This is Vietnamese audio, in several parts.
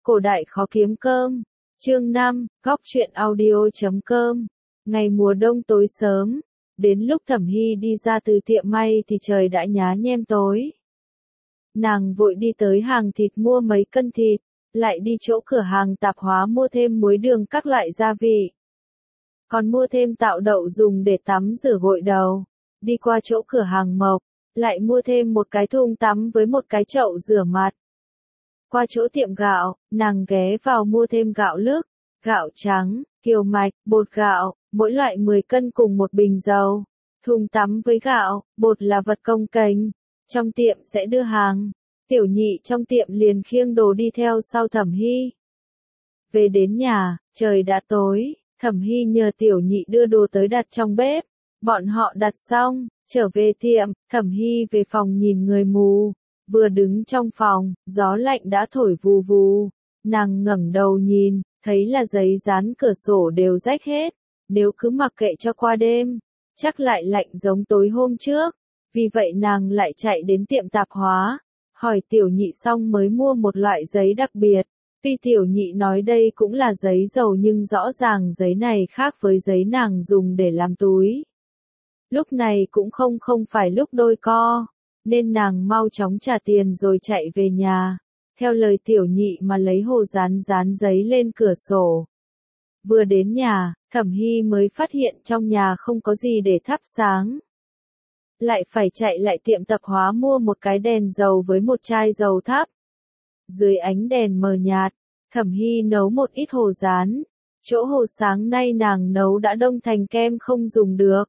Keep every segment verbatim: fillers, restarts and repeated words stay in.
Cổ đại khó kiếm cơm. Chương năm, góc truyện audio chấm com. Ngày mùa đông tối sớm, đến lúc Thẩm Hy đi ra từ tiệm may thì trời đã nhá nhem tối. Nàng vội đi tới hàng thịt mua mấy cân thịt, lại đi chỗ cửa hàng tạp hóa mua thêm muối đường các loại gia vị. Còn mua thêm tạo đậu dùng để tắm rửa gội đầu. Đi qua chỗ cửa hàng mộc, lại mua thêm một cái thùng tắm với một cái chậu rửa mặt. Qua chỗ tiệm gạo, nàng ghé vào mua thêm gạo lứt, gạo trắng, kiều mạch, bột gạo, mỗi loại mười cân cùng một bình dầu. Thùng tắm với gạo, bột là vật cồng kềnh, trong tiệm sẽ đưa hàng. Tiểu nhị trong tiệm liền khiêng đồ đi theo sau Thẩm Hy. Về đến nhà, trời đã tối, Thẩm Hy nhờ tiểu nhị đưa đồ tới đặt trong bếp. Bọn họ đặt xong, trở về tiệm, Thẩm Hy về phòng nhìn người mù. Vừa đứng trong phòng, gió lạnh đã thổi vù vù. Nàng ngẩng đầu nhìn, thấy là giấy dán cửa sổ đều rách hết. Nếu cứ mặc kệ cho qua đêm, chắc lại lạnh giống tối hôm trước. Vì vậy nàng lại chạy đến tiệm tạp hóa, hỏi tiểu nhị xong mới mua một loại giấy đặc biệt. Tuy tiểu nhị nói đây cũng là giấy dầu nhưng rõ ràng giấy này khác với giấy nàng dùng để làm túi. Lúc này cũng không không phải lúc đôi co, nên nàng mau chóng trả tiền rồi chạy về nhà, theo lời tiểu nhị mà lấy hồ dán dán giấy lên cửa sổ. Vừa đến nhà, Thẩm Hy mới phát hiện trong nhà không có gì để thắp sáng. Lại phải chạy lại tiệm tạp hóa mua một cái đèn dầu với một chai dầu thắp. Dưới ánh đèn mờ nhạt, Thẩm Hy nấu một ít hồ dán. Chỗ hồ sáng nay nàng nấu đã đông thành kem không dùng được.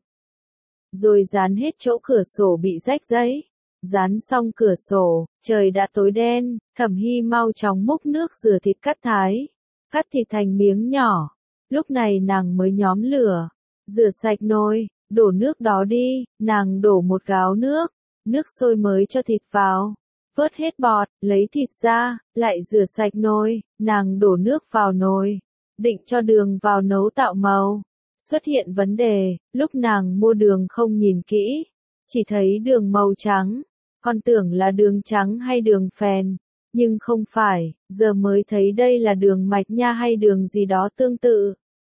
Rồi dán hết chỗ cửa sổ bị rách giấy. Dán xong cửa sổ, trời đã tối đen, Thẩm Hy mau chóng múc nước rửa thịt cắt thái. Cắt thịt thành miếng nhỏ. Lúc này nàng mới nhóm lửa. Rửa sạch nồi, đổ nước đó đi, nàng đổ một gáo nước. Nước sôi mới cho thịt vào. Vớt hết bọt, lấy thịt ra, lại rửa sạch nồi, nàng đổ nước vào nồi. Định cho đường vào nấu tạo màu. Xuất hiện vấn đề, lúc nàng mua đường không nhìn kỹ. Chỉ thấy đường màu trắng. Còn tưởng là đường trắng hay đường phèn. Nhưng không phải, giờ mới thấy đây là đường mạch nha hay đường gì đó tương tự.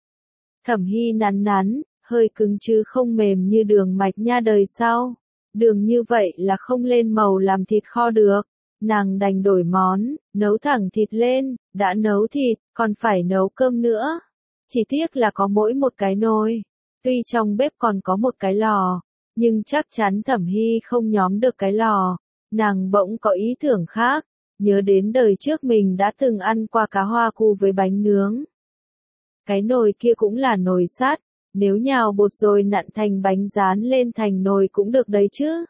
Thẩm Hy nắn nắn, hơi cứng chứ không mềm như đường mạch nha đời sau. Đường như vậy là không lên màu làm thịt kho được. Nàng đành đổi món, nấu thẳng thịt lên, đã nấu thịt, còn phải nấu cơm nữa. Chỉ tiếc là có mỗi một cái nồi. Tuy trong bếp còn có một cái lò, nhưng chắc chắn Thẩm Hy không nhóm được cái lò. Nàng bỗng có ý tưởng khác, nhớ đến đời trước mình đã từng ăn qua cá hoa cu với bánh nướng. Cái nồi kia cũng là nồi sắt, nếu nhào bột rồi nặn thành bánh rán lên thành nồi cũng được đấy chứ.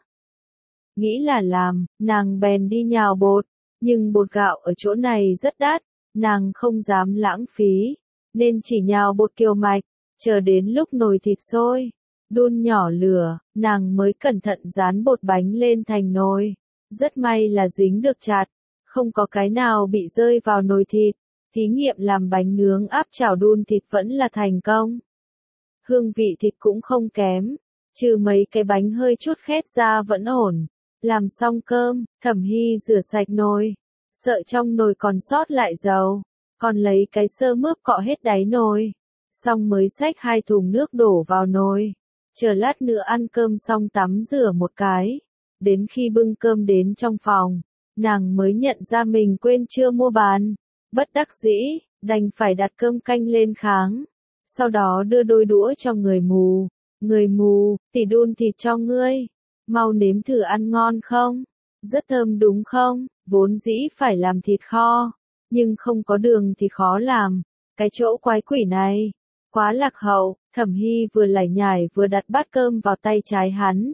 Nghĩ là làm, nàng bèn đi nhào bột, nhưng bột gạo ở chỗ này rất đắt, nàng không dám lãng phí, nên chỉ nhào bột kiều mạch, chờ đến lúc nồi thịt sôi, đun nhỏ lửa, nàng mới cẩn thận dán bột bánh lên thành nồi. Rất may là dính được chặt, không có cái nào bị rơi vào nồi thịt. Thí nghiệm làm bánh nướng áp chảo đun thịt vẫn là thành công. Hương vị thịt cũng không kém, trừ mấy cái bánh hơi chút khét ra vẫn ổn. Làm xong cơm, Thẩm Hy rửa sạch nồi, sợ trong nồi còn sót lại dầu, còn lấy cái sơ mướp cọ hết đáy nồi. Xong mới xách hai thùng nước đổ vào nồi, chờ lát nữa ăn cơm xong tắm rửa một cái. Đến khi bưng cơm đến trong phòng, nàng mới nhận ra mình quên chưa mua bàn. Bất đắc dĩ, đành phải đặt cơm canh lên kháng. Sau đó đưa đôi đũa cho người mù. Người mù, tỷ đun thịt cho ngươi. Mau nếm thử ăn ngon không? Rất thơm đúng không? Vốn dĩ phải làm thịt kho, nhưng không có đường thì khó làm. Cái chỗ quái quỷ này, quá lạc hậu. Thẩm Hy vừa lải nhải vừa đặt bát cơm vào tay trái hắn.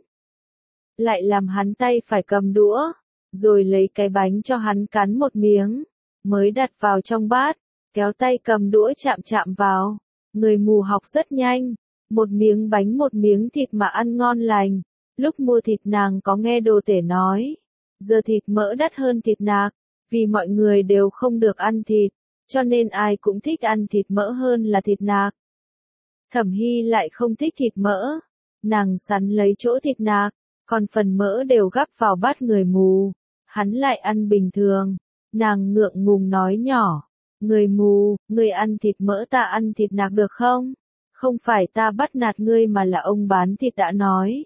Lại làm hắn tay phải cầm đũa, rồi lấy cái bánh cho hắn cắn một miếng, mới đặt vào trong bát, kéo tay cầm đũa chạm chạm vào. Người mù học rất nhanh, một miếng bánh một miếng thịt mà ăn ngon lành. Lúc mua thịt nàng có nghe đồ tể nói, giờ thịt mỡ đắt hơn thịt nạc, vì mọi người đều không được ăn thịt, cho nên ai cũng thích ăn thịt mỡ hơn là thịt nạc. Thẩm Hy lại không thích thịt mỡ, nàng sắn lấy chỗ thịt nạc, còn phần mỡ đều gắp vào bát người mù. Hắn lại ăn bình thường, nàng ngượng ngùng nói nhỏ, Người mù, người ăn thịt mỡ ta ăn thịt nạc được không? Không phải ta bắt nạt ngươi mà là ông bán thịt đã nói.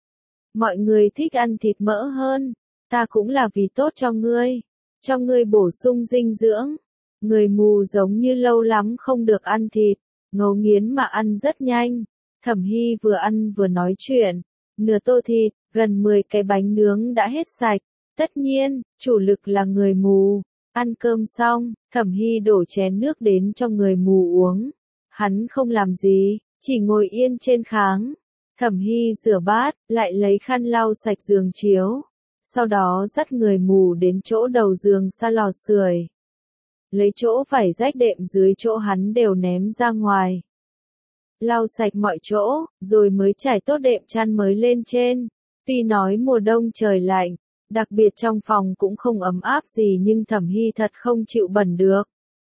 Mọi người thích ăn thịt mỡ hơn, ta cũng là vì tốt cho ngươi, cho ngươi bổ sung dinh dưỡng. Người mù giống như lâu lắm không được ăn thịt, ngấu nghiến mà ăn rất nhanh. Thẩm Hy vừa ăn vừa nói chuyện, nửa tô thịt, gần mười cái bánh nướng đã hết sạch. Tất nhiên, chủ lực là người mù. Ăn cơm xong, Thẩm Hy đổ chén nước đến cho người mù uống. Hắn không làm gì, chỉ ngồi yên trên kháng. Thẩm Hy rửa bát, lại lấy khăn lau sạch giường chiếu. Sau đó dắt người mù đến chỗ đầu giường xa lò sưởi. Lấy chỗ vải rách đệm dưới chỗ hắn đều ném ra ngoài. Lau sạch mọi chỗ, rồi mới trải tốt đệm chăn mới lên trên. Tuy nói mùa đông trời lạnh, đặc biệt trong phòng cũng không ấm áp gì nhưng Thẩm Hy thật không chịu bẩn được.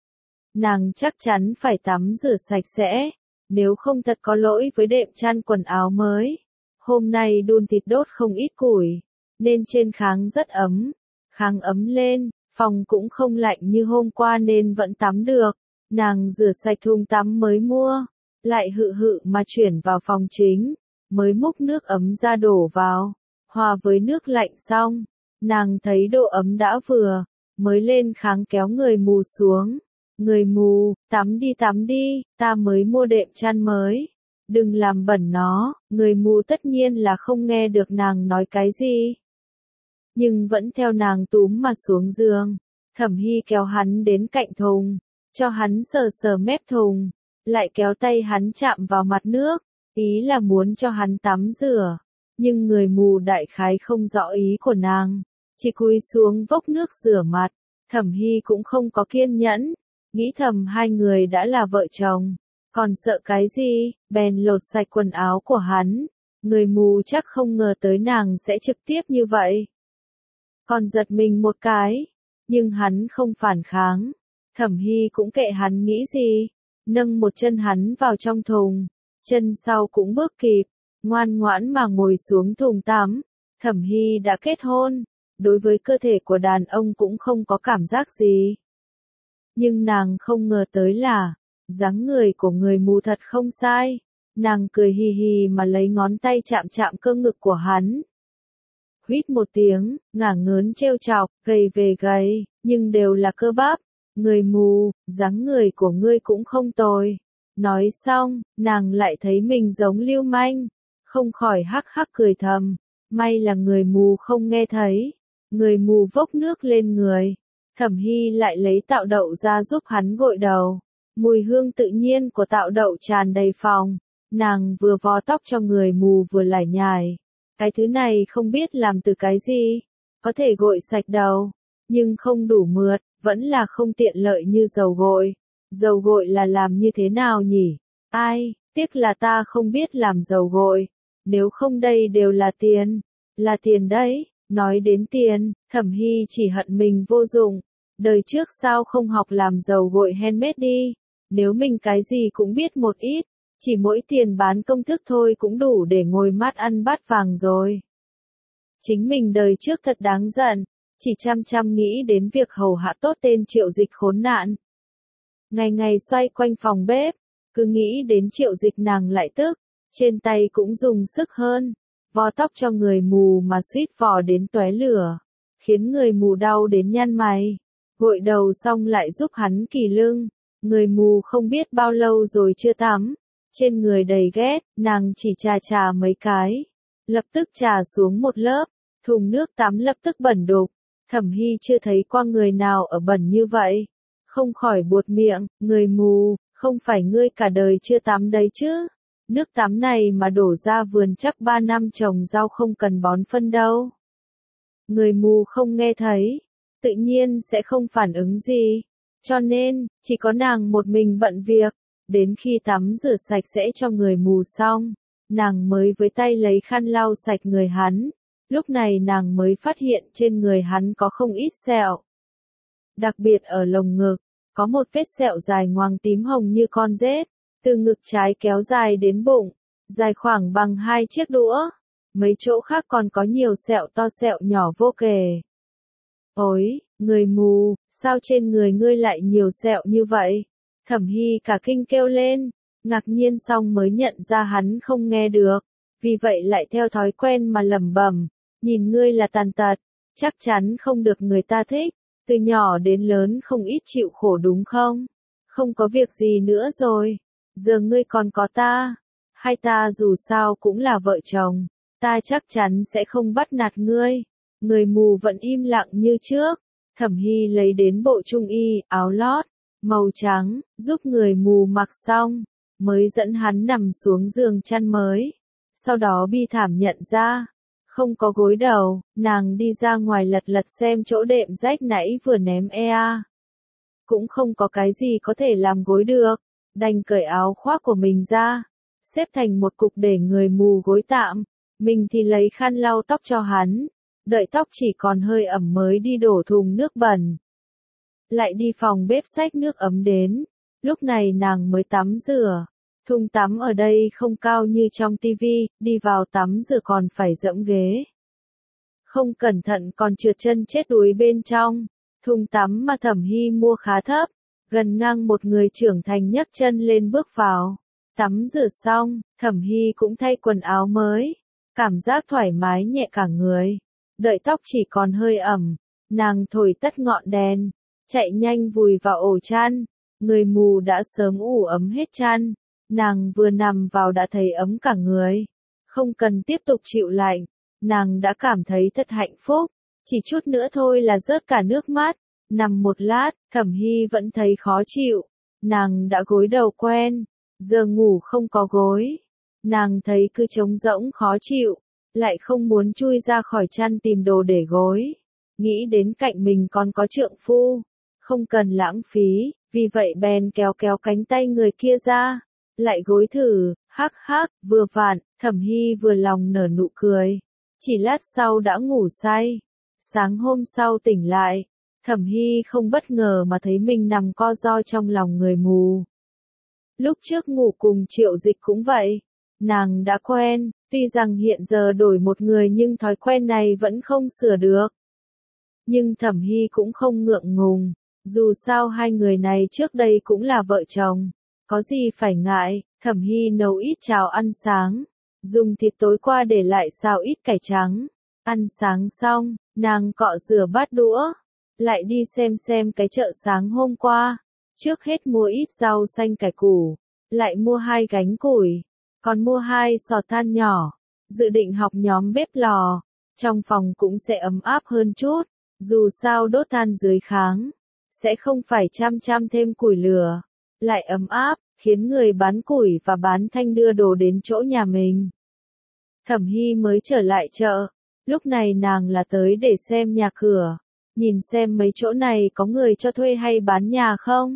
Nàng chắc chắn phải tắm rửa sạch sẽ, nếu không thật có lỗi với đệm chăn quần áo mới. Hôm nay đun thịt đốt không ít củi, nên trên kháng rất ấm. Kháng ấm lên, phòng cũng không lạnh như hôm qua nên vẫn tắm được. Nàng rửa sạch thùng tắm mới mua, lại hự hự mà chuyển vào phòng chính, mới múc nước ấm ra đổ vào, hòa với nước lạnh xong. Nàng thấy độ ấm đã vừa, mới lên kháng kéo người mù xuống. Người mù, tắm đi tắm đi, ta mới mua đệm chăn mới. Đừng làm bẩn nó, người mù tất nhiên là không nghe được nàng nói cái gì. Nhưng vẫn theo nàng túm mà xuống giường. Thẩm Hy kéo hắn đến cạnh thùng, cho hắn sờ sờ mép thùng, lại kéo tay hắn chạm vào mặt nước, ý là muốn cho hắn tắm rửa. Nhưng người mù đại khái không rõ ý của nàng, chỉ cúi xuống vốc nước rửa mặt. Thẩm Hy cũng không có kiên nhẫn, nghĩ thầm hai người đã là vợ chồng, còn sợ cái gì, bèn lột sạch quần áo của hắn. Người mù chắc không ngờ tới nàng sẽ trực tiếp như vậy. Còn giật mình một cái, nhưng hắn không phản kháng. Thẩm Hy cũng kệ hắn nghĩ gì, nâng một chân hắn vào trong thùng, chân sau cũng bước kịp, ngoan ngoãn mà ngồi xuống thùng tắm. Thẩm Hy đã kết hôn, đối với cơ thể của đàn ông cũng không có cảm giác gì. Nhưng nàng không ngờ tới là, dáng người của người mù thật không sai. Nàng cười hì hì mà lấy ngón tay chạm chạm cơ ngực của hắn. Huýt một tiếng, ngả ngớn trêu chọc, gầy về gầy, nhưng đều là cơ bắp. Người mù, dáng người của ngươi cũng không tồi. Nói xong, nàng lại thấy mình giống lưu manh, không khỏi hắc hắc cười thầm. May là người mù không nghe thấy. Người mù vốc nước lên người. Thẩm Hy lại lấy tạo đậu ra giúp hắn gội đầu. Mùi hương tự nhiên của tạo đậu tràn đầy phòng. Nàng vừa vò tóc cho người mù vừa lải nhải. Cái thứ này không biết làm từ cái gì. Có thể gội sạch đầu, nhưng không đủ mượt, vẫn là không tiện lợi như dầu gội. Dầu gội là làm như thế nào nhỉ? Ai, tiếc là ta không biết làm dầu gội. Nếu không đây đều là tiền. Là tiền đấy. Nói đến tiền, Thẩm Hy chỉ hận mình vô dụng. Đời trước sao không học làm dầu gội handmade đi. Nếu mình cái gì cũng biết một ít, chỉ mỗi tiền bán công thức thôi cũng đủ để ngồi mát ăn bát vàng rồi. Chính mình đời trước thật đáng giận, chỉ chăm chăm nghĩ đến việc hầu hạ tốt tên Triệu Dịch khốn nạn. Ngày ngày xoay quanh phòng bếp, cứ nghĩ đến Triệu Dịch nàng lại tức, trên tay cũng dùng sức hơn, vò tóc cho người mù mà suýt vò đến tóe lửa, khiến người mù đau đến nhăn mày. Gội đầu xong lại giúp hắn kỳ lưng, người mù không biết bao lâu rồi chưa tắm, trên người đầy ghét, nàng chỉ chà chà mấy cái, lập tức chà xuống một lớp, thùng nước tắm lập tức bẩn đục. Thẩm Hy chưa thấy qua người nào ở bẩn như vậy, không khỏi buột miệng. Người mù, không phải ngươi cả đời chưa tắm đấy chứ? Nước tắm này mà đổ ra vườn chắc ba năm trồng rau không cần bón phân đâu. Người mù không nghe thấy, tự nhiên sẽ không phản ứng gì, cho nên, chỉ có nàng một mình bận việc. Đến khi tắm rửa sạch sẽ cho người mù xong, nàng mới với tay lấy khăn lau sạch người hắn. Lúc này nàng mới phát hiện trên người hắn có không ít sẹo. Đặc biệt ở lồng ngực, có một vết sẹo dài ngoằng tím hồng như con rết, từ ngực trái kéo dài đến bụng, dài khoảng bằng hai chiếc đũa. Mấy chỗ khác còn có nhiều sẹo to sẹo nhỏ vô kể. Ôi, người mù, sao trên người ngươi lại nhiều sẹo như vậy? Thẩm Hy cả kinh kêu lên, ngạc nhiên xong mới nhận ra hắn không nghe được, vì vậy lại theo thói quen mà lẩm bẩm, nhìn ngươi là tàn tật, chắc chắn không được người ta thích, từ nhỏ đến lớn không ít chịu khổ đúng không? Không có việc gì nữa rồi, giờ ngươi còn có ta, hai ta dù sao cũng là vợ chồng, ta chắc chắn sẽ không bắt nạt ngươi. Người mù vẫn im lặng như trước, Thẩm Hy lấy đến bộ trung y, áo lót, màu trắng, giúp người mù mặc xong, mới dẫn hắn nằm xuống giường chăn mới. Sau đó bi thảm nhận ra, không có gối đầu, nàng đi ra ngoài lật lật xem chỗ đệm rách nãy vừa ném ea. Cũng không có cái gì có thể làm gối được, đành cởi áo khoác của mình ra, xếp thành một cục để người mù gối tạm, mình thì lấy khăn lau tóc cho hắn, đợi tóc chỉ còn hơi ẩm mới đi đổ thùng nước bẩn. Lại đi phòng bếp xách nước ấm đến, lúc này nàng mới tắm rửa. Thùng tắm ở đây không cao như trong tivi, đi vào tắm rửa còn phải dẫm ghế. Không cẩn thận còn trượt chân chết đuối bên trong. Thùng tắm mà Thẩm Hy mua khá thấp, gần ngang một người trưởng thành nhấc chân lên bước vào. Tắm rửa xong, Thẩm Hy cũng thay quần áo mới, cảm giác thoải mái nhẹ cả người. Đợi tóc chỉ còn hơi ẩm, nàng thổi tắt ngọn đèn, chạy nhanh vùi vào ổ chăn. Người mù đã sớm ủ ấm hết chăn, nàng vừa nằm vào đã thấy ấm cả người, không cần tiếp tục chịu lạnh, nàng đã cảm thấy thật hạnh phúc, chỉ chút nữa thôi là rớt cả nước mắt. Nằm một lát, Thẩm Hy vẫn thấy khó chịu, nàng đã gối đầu quen, giờ ngủ không có gối, nàng thấy cứ trống rỗng khó chịu, lại không muốn chui ra khỏi chăn tìm đồ để gối, nghĩ đến cạnh mình còn có trượng phu, không cần lãng phí, vì vậy bèn kéo kéo cánh tay người kia ra, lại gối thử, hắc hắc, vừa vặn, Thẩm Hy vừa lòng nở nụ cười, chỉ lát sau đã ngủ say. Sáng hôm sau tỉnh lại, Thẩm Hy không bất ngờ mà thấy mình nằm co ro trong lòng người mù. Lúc trước ngủ cùng Triệu Dịch cũng vậy, nàng đã quen, tuy rằng hiện giờ đổi một người nhưng thói quen này vẫn không sửa được. Nhưng Thẩm Hy cũng không ngượng ngùng, dù sao hai người này trước đây cũng là vợ chồng, có gì phải ngại. Thẩm Hy nấu ít cháo ăn sáng, dùng thịt tối qua để lại xào ít cải trắng. Ăn sáng xong, nàng cọ rửa bát đũa, lại đi xem xem cái chợ sáng hôm qua. Trước hết mua ít rau xanh cải củ, lại mua hai gánh củi, còn mua hai sọt than nhỏ, dự định học nhóm bếp lò. Trong phòng cũng sẽ ấm áp hơn chút, dù sao đốt than dưới kháng, sẽ không phải chăm chăm thêm củi lửa, lại ấm áp, khiến người bán củi và bán thanh đưa đồ đến chỗ nhà mình. Thẩm Hy mới trở lại chợ, lúc này nàng là tới để xem nhà cửa, nhìn xem mấy chỗ này có người cho thuê hay bán nhà không.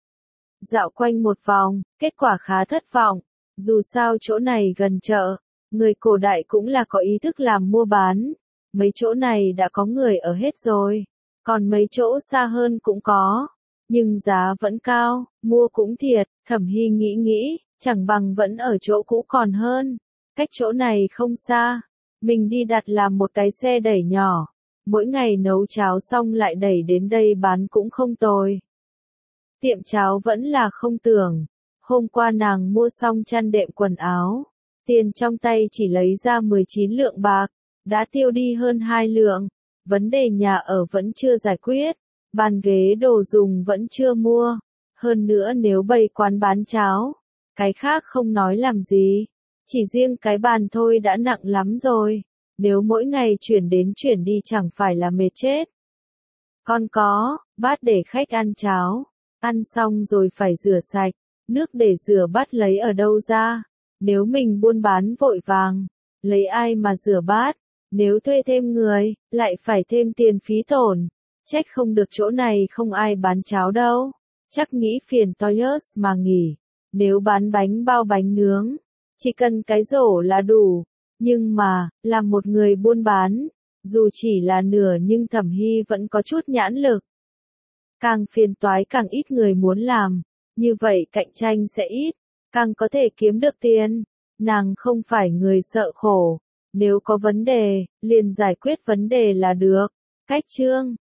Dạo quanh một vòng, kết quả khá thất vọng, dù sao chỗ này gần chợ, người cổ đại cũng là có ý thức làm mua bán, mấy chỗ này đã có người ở hết rồi, còn mấy chỗ xa hơn cũng có, nhưng giá vẫn cao, mua cũng thiệt. Thẩm Hy nghĩ nghĩ, chẳng bằng vẫn ở chỗ cũ còn hơn, cách chỗ này không xa, mình đi đặt làm một cái xe đẩy nhỏ, mỗi ngày nấu cháo xong lại đẩy đến đây bán cũng không tồi. Tiệm cháo vẫn là không tưởng, hôm qua nàng mua xong chăn đệm quần áo, tiền trong tay chỉ lấy ra mười chín lượng bạc, đã tiêu đi hơn hai lượng, vấn đề nhà ở vẫn chưa giải quyết, bàn ghế đồ dùng vẫn chưa mua, hơn nữa nếu bày quán bán cháo, cái khác không nói làm gì, chỉ riêng cái bàn thôi đã nặng lắm rồi, nếu mỗi ngày chuyển đến chuyển đi chẳng phải là mệt chết. Còn có, bát để khách ăn cháo, ăn xong rồi phải rửa sạch, nước để rửa bát lấy ở đâu ra, nếu mình buôn bán vội vàng, lấy ai mà rửa bát, nếu thuê thêm người, lại phải thêm tiền phí tổn, trách không được chỗ này không ai bán cháo đâu, chắc nghĩ phiền toilet mà nghỉ, nếu bán bánh bao bánh nướng, chỉ cần cái rổ là đủ, nhưng mà, là một người buôn bán, dù chỉ là nửa nhưng Thẩm Hy vẫn có chút nhãn lực. Càng phiền toái càng ít người muốn làm, như vậy cạnh tranh sẽ ít, càng có thể kiếm được tiền, nàng không phải người sợ khổ, nếu có vấn đề, liền giải quyết vấn đề là được. Cách chương